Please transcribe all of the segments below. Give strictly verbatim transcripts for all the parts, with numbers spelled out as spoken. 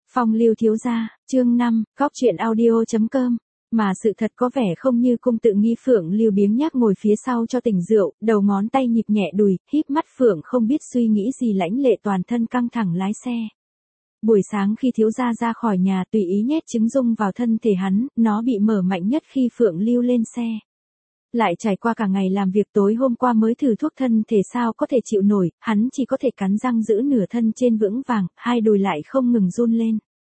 Phong lưu thiếu gia, chương năm, góc truyện audio.com. Mà sự thật có vẻ không như cung tự nghi. Phượng Lưu biếng nhác ngồi phía sau cho tỉnh rượu, đầu ngón tay nhịp nhẹ đùi, híp mắt Phượng không biết suy nghĩ gì. Lãnh Lệ toàn thân căng thẳng lái xe. Buổi sáng khi thiếu gia ra khỏi nhà tùy ý nhét trứng dung vào thân thể hắn, nó bị mở mạnh nhất khi Phượng Lưu lên xe. Lại trải qua cả ngày làm việc, tối hôm qua mới thử thuốc thân thể sao có thể chịu nổi, hắn chỉ có thể cắn răng giữ nửa thân trên vững vàng, hai đùi lại không ngừng run lên.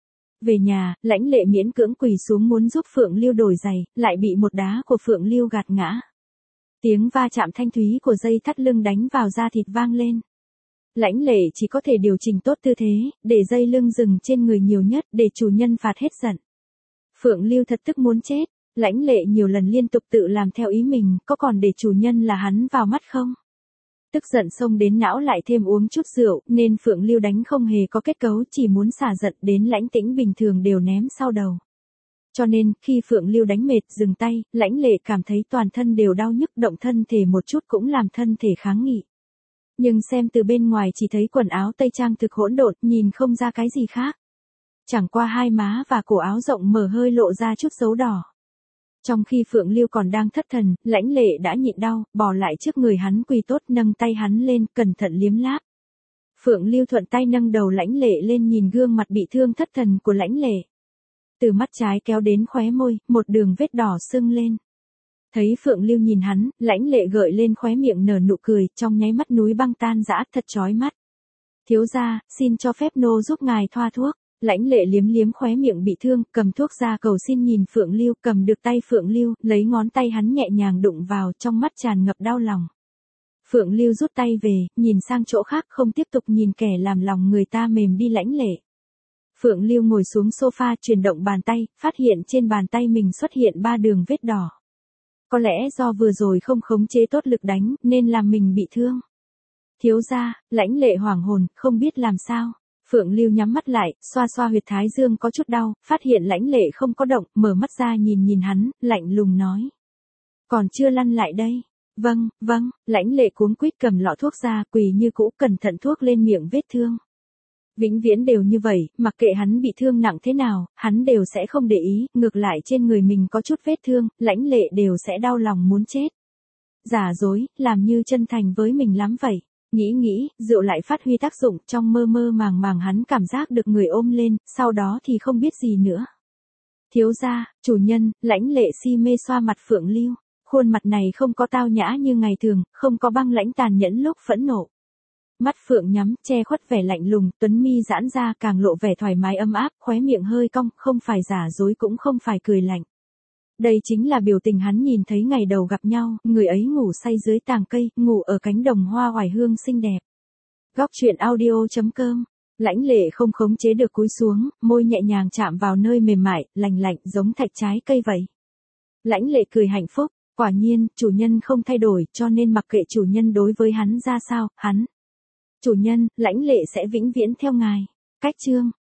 Về nhà, Lãnh Lệ miễn cưỡng quỳ xuống muốn giúp Phượng Lưu đổi giày, lại bị một đá của Phượng Lưu gạt ngã. Tiếng va chạm thanh thúy của dây thắt lưng đánh vào da thịt vang lên. Lãnh Lệ chỉ có thể điều chỉnh tốt tư thế, để dây lưng dừng trên người nhiều nhất, để chủ nhân phạt hết giận. Phượng Lưu thật tức muốn chết. Lãnh Lệ nhiều lần liên tục tự làm theo ý mình, có còn để chủ nhân là hắn vào mắt không? Tức giận xông đến não lại thêm uống chút rượu, nên Phượng Lưu đánh không hề có kết cấu, chỉ muốn xả giận đến Lãnh Tĩnh bình thường đều ném sau đầu. Cho nên, khi Phượng Lưu đánh mệt, dừng tay, Lãnh Lệ cảm thấy toàn thân đều đau nhức, động thân thể một chút cũng làm thân thể kháng nghị. Nhưng xem từ bên ngoài chỉ thấy quần áo tây trang thực hỗn độn, nhìn không ra cái gì khác. Chẳng qua hai má và cổ áo rộng mở hơi lộ ra chút dấu đỏ. Trong khi Phượng Lưu còn đang thất thần, Lãnh Lệ đã nhịn đau, bò lại trước người hắn quỳ tốt, nâng tay hắn lên, cẩn thận liếm láp. Phượng Lưu thuận tay nâng đầu Lãnh Lệ lên, nhìn gương mặt bị thương thất thần của Lãnh Lệ. Từ mắt trái kéo đến khóe môi, một đường vết đỏ sưng lên. Thấy Phượng Lưu nhìn hắn, Lãnh Lệ gợi lên khóe miệng nở nụ cười, trong nháy mắt núi băng tan rã, thật chói mắt. Thiếu gia, xin cho phép nô giúp ngài thoa thuốc. Lãnh Lệ liếm liếm khóe miệng bị thương, cầm thuốc ra cầu xin nhìn Phượng Lưu, cầm được tay Phượng Lưu, lấy ngón tay hắn nhẹ nhàng đụng vào, trong mắt tràn ngập đau lòng. Phượng Lưu rút tay về, nhìn sang chỗ khác, không tiếp tục nhìn kẻ làm lòng người ta mềm đi Lãnh Lệ. Phượng Lưu ngồi xuống sofa, chuyển động bàn tay, phát hiện trên bàn tay mình xuất hiện ba đường vết đỏ. Có lẽ do vừa rồi không khống chế tốt lực đánh, nên làm mình bị thương. Thiếu gia, Lãnh Lệ hoảng hồn, không biết làm sao. Phượng Lưu nhắm mắt lại, xoa xoa huyệt thái dương có chút đau, phát hiện Lãnh Lệ không có động, mở mắt ra nhìn nhìn hắn, lạnh lùng nói. Còn chưa lăn lại đây. Vâng, vâng, Lãnh Lệ cuống quýt cầm lọ thuốc ra, quỳ như cũ, cẩn thận thuốc lên miệng vết thương. Vĩnh viễn đều như vậy, mặc kệ hắn bị thương nặng thế nào, hắn đều sẽ không để ý, ngược lại trên người mình có chút vết thương, Lãnh Lệ đều sẽ đau lòng muốn chết. Giả dối, làm như chân thành với mình lắm vậy. Nghĩ nghĩ, rượu lại phát huy tác dụng, trong mơ mơ màng màng hắn cảm giác được người ôm lên, sau đó thì không biết gì nữa. Thiếu gia, chủ nhân, Lãnh Lệ si mê xoa mặt Phượng Lưu, khuôn mặt này không có tao nhã như ngày thường, không có băng lãnh tàn nhẫn lúc phẫn nộ. Mắt Phượng nhắm, che khuất vẻ lạnh lùng, tuấn mi giãn ra càng lộ vẻ thoải mái ấm áp, khóe miệng hơi cong, không phải giả dối cũng không phải cười lạnh. Đây chính là biểu tình hắn nhìn thấy ngày đầu gặp nhau, người ấy ngủ say dưới tàng cây, ngủ ở cánh đồng hoa oải hương xinh đẹp. Góc truyện audio.com. Lãnh Lệ không khống chế được cúi xuống, môi nhẹ nhàng chạm vào nơi mềm mại, lành lạnh giống thạch trái cây vậy. Lãnh Lệ cười hạnh phúc, quả nhiên, chủ nhân không thay đổi, cho nên mặc kệ chủ nhân đối với hắn ra sao, hắn. Chủ nhân, Lãnh Lệ sẽ vĩnh viễn theo ngài. Cách chương.